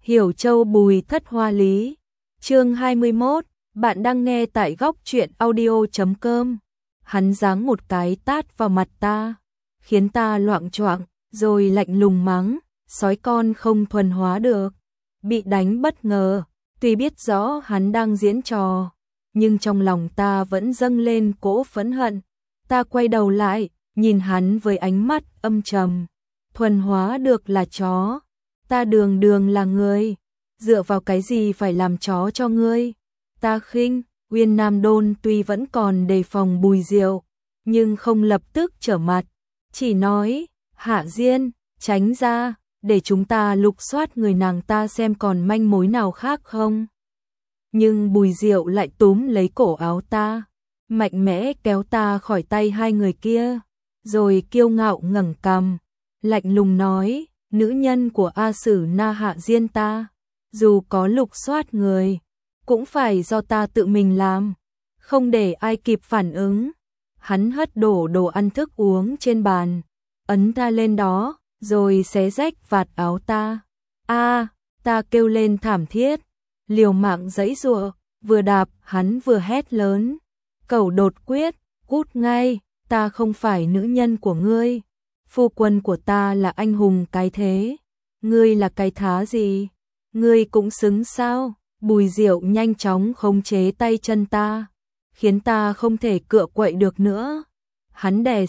Hiểu Châu Bùi Thất Hoa Lý. Chương 21, bạn đang nghe tại góc truyện audio.com. Hắn giáng một cái tát vào mặt ta, khiến ta loạng choạng, rồi lạnh lùng mắng, sói con không thuần hóa được. Bị đánh bất ngờ, tuy biết rõ hắn đang diễn trò, nhưng trong lòng ta vẫn dâng lên cỗ phẫn hận. Ta quay đầu lại, nhìn hắn với ánh mắt âm trầm. Thuần hóa được là chó, ta đường đường là người, dựa vào cái gì phải làm chó cho ngươi? Ta khinh. Uyên Nam Đôn tuy vẫn còn đề phòng Bùi Diệu, nhưng không lập tức trở mặt, chỉ nói, Hạ Diên, tránh ra, để chúng ta lục soát người nàng ta xem còn manh mối nào khác không. Nhưng Bùi Diệu lại túm lấy cổ áo ta, mạnh mẽ kéo ta khỏi tay hai người kia, rồi kiêu ngạo ngẩng cằm, lạnh lùng nói, nữ nhân của A Sử Na Hạ Diên ta, dù có lục soát người, cũng phải do ta tự mình làm, không để ai kịp phản ứng. Hắn hất đổ đồ ăn thức uống trên bàn, ấn ta lên đó, rồi xé rách vạt áo ta. Ta kêu lên thảm thiết, liều mạng giãy giụa, vừa đạp hắn vừa hét lớn, cẩu đột quyết, cút ngay, ta không phải nữ nhân của ngươi, phu quân của ta là anh hùng cái thế, ngươi là cái thá gì, ngươi cũng xứng sao? Bùi Diệu nhanh chóng khống chế tay chân ta, khiến ta không thể cựa quậy được nữa. Hắn đè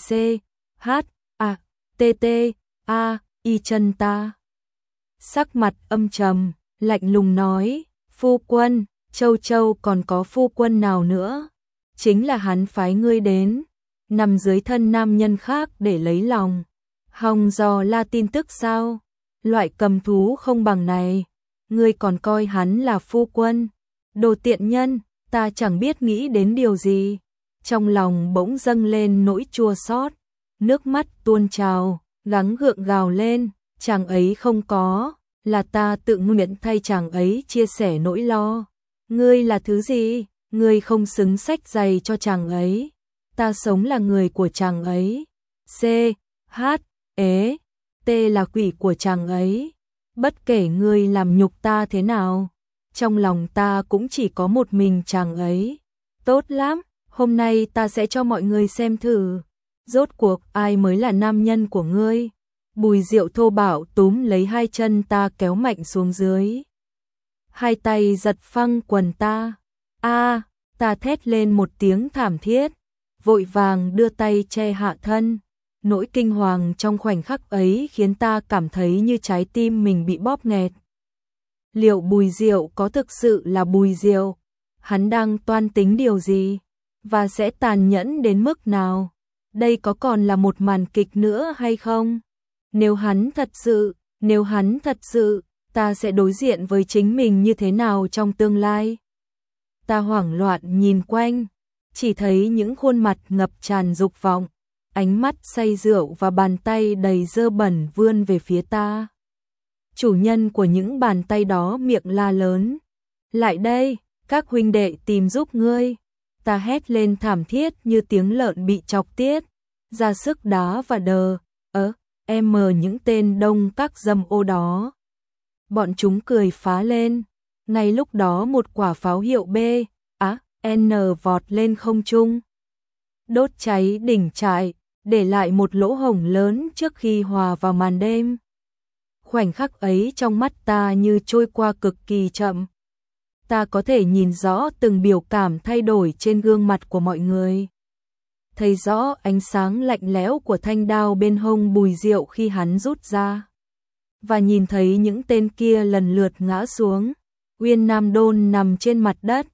y chân ta. Sắc mặt âm trầm, lạnh lùng nói, phu quân, Châu Châu còn có phu quân nào nữa? Chính là hắn phái ngươi đến, nằm dưới thân nam nhân khác để lấy lòng. Hòng dò la tin tức sao? Loại cầm thú không bằng này, ngươi còn coi hắn là phu quân? Đồ tiện nhân, ta chẳng biết nghĩ đến điều gì. Trong lòng bỗng dâng lên nỗi chua xót, nước mắt tuôn trào, gắng gượng gào lên, chàng ấy không có, là ta tự nguyện thay chàng ấy chia sẻ nỗi lo. Ngươi là thứ gì? Ngươi không xứng xách giày cho chàng ấy. Ta sống là người của chàng ấy. T là quỷ của chàng ấy. Bất kể ngươi làm nhục ta thế nào, trong lòng ta cũng chỉ có một mình chàng ấy. Tốt lắm, hôm nay ta sẽ cho mọi người xem thử, rốt cuộc ai mới là nam nhân của ngươi. Bùi Diệu thô bạo túm lấy hai chân ta kéo mạnh xuống dưới. Hai tay giật phăng quần ta. Ta thét lên một tiếng thảm thiết, vội vàng đưa tay che hạ thân. Nỗi kinh hoàng trong khoảnh khắc ấy khiến ta cảm thấy như trái tim mình bị bóp nghẹt. Liệu Bùi Diệu có thực sự là Bùi Diệu? Hắn đang toan tính điều gì? Và sẽ tàn nhẫn đến mức nào? Đây có còn là một màn kịch nữa hay không? Nếu hắn thật sự, ta sẽ đối diện với chính mình như thế nào trong tương lai? Ta hoảng loạn nhìn quanh, chỉ thấy những khuôn mặt ngập tràn dục vọng, ánh mắt say rượu và bàn tay đầy dơ bẩn vươn về phía ta. Chủ nhân của những bàn tay đó miệng la lớn, lại đây, các huynh đệ tìm giúp ngươi. Ta hét lên thảm thiết như tiếng lợn bị chọc tiết, ra sức đá và những tên đông các dâm ô đó. Bọn chúng cười phá lên. Ngay lúc đó một quả pháo hiệu N vọt lên không trung, đốt cháy đỉnh trại, để lại một lỗ hổng lớn trước khi hòa vào màn đêm. Khoảnh khắc ấy trong mắt ta như trôi qua cực kỳ chậm. Ta có thể nhìn rõ từng biểu cảm thay đổi trên gương mặt của mọi người. Thấy rõ ánh sáng lạnh lẽo của thanh đao bên hông Bùi Diệu khi hắn rút ra. Và nhìn thấy những tên kia lần lượt ngã xuống. Uyên Nam Đôn nằm trên mặt đất.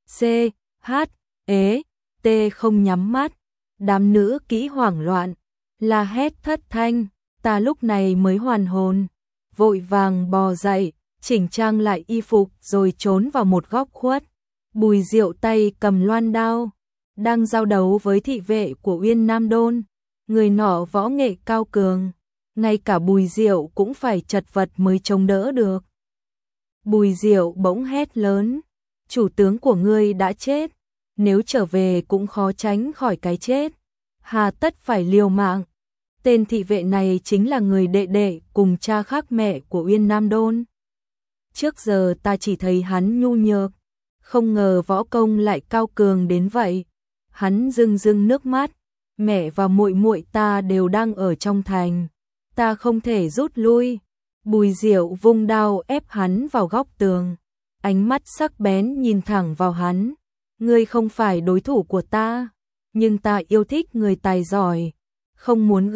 Không nhắm mắt. Đám nữ kỹ hoảng loạn, la hét thất thanh. Ta lúc này mới hoàn hồn, vội vàng bò dậy, chỉnh trang lại y phục rồi trốn vào một góc khuất. Bùi Diệu tay cầm loan đao, đang giao đấu với thị vệ của Uyên Nam Đôn. Người nọ võ nghệ cao cường, ngay cả Bùi Diệu cũng phải chật vật mới chống đỡ được. Bùi Diệu bỗng hét lớn, chủ tướng của ngươi đã chết, nếu trở về cũng khó tránh khỏi cái chết, hà tất phải liều mạng. Tên thị vệ này chính là người đệ đệ cùng cha khác mẹ của Uyên Nam Đôn. Trước giờ ta chỉ thấy hắn nhu nhược, không ngờ võ công lại cao cường đến vậy. Hắn rưng rưng nước mắt, mẹ và muội muội ta đều đang ở trong thành, ta không thể rút lui. Bùi Diệu vung đao ép hắn vào góc tường, ánh mắt sắc bén nhìn thẳng vào hắn. Ngươi không phải đối thủ của ta, nhưng ta yêu thích người tài giỏi, không muốn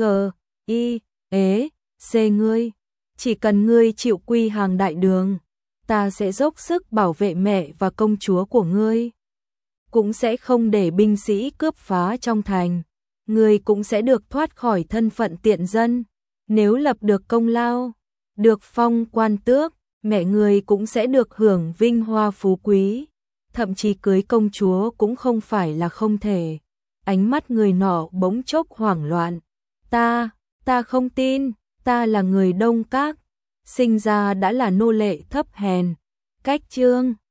xê ngươi. Chỉ cần ngươi chịu quy hàng đại đường, ta sẽ dốc sức bảo vệ mẹ và công chúa của ngươi. Cũng sẽ không để binh sĩ cướp phá trong thành, ngươi cũng sẽ được thoát khỏi thân phận tiện dân. Nếu lập được công lao, được phong quan tước, mẹ ngươi cũng sẽ được hưởng vinh hoa phú quý, thậm chí cưới công chúa cũng không phải là không thể. Ánh mắt người nọ bỗng chốc hoảng loạn. Ta không tin, ta là người Đông Các, sinh ra đã là nô lệ thấp hèn. Cách chương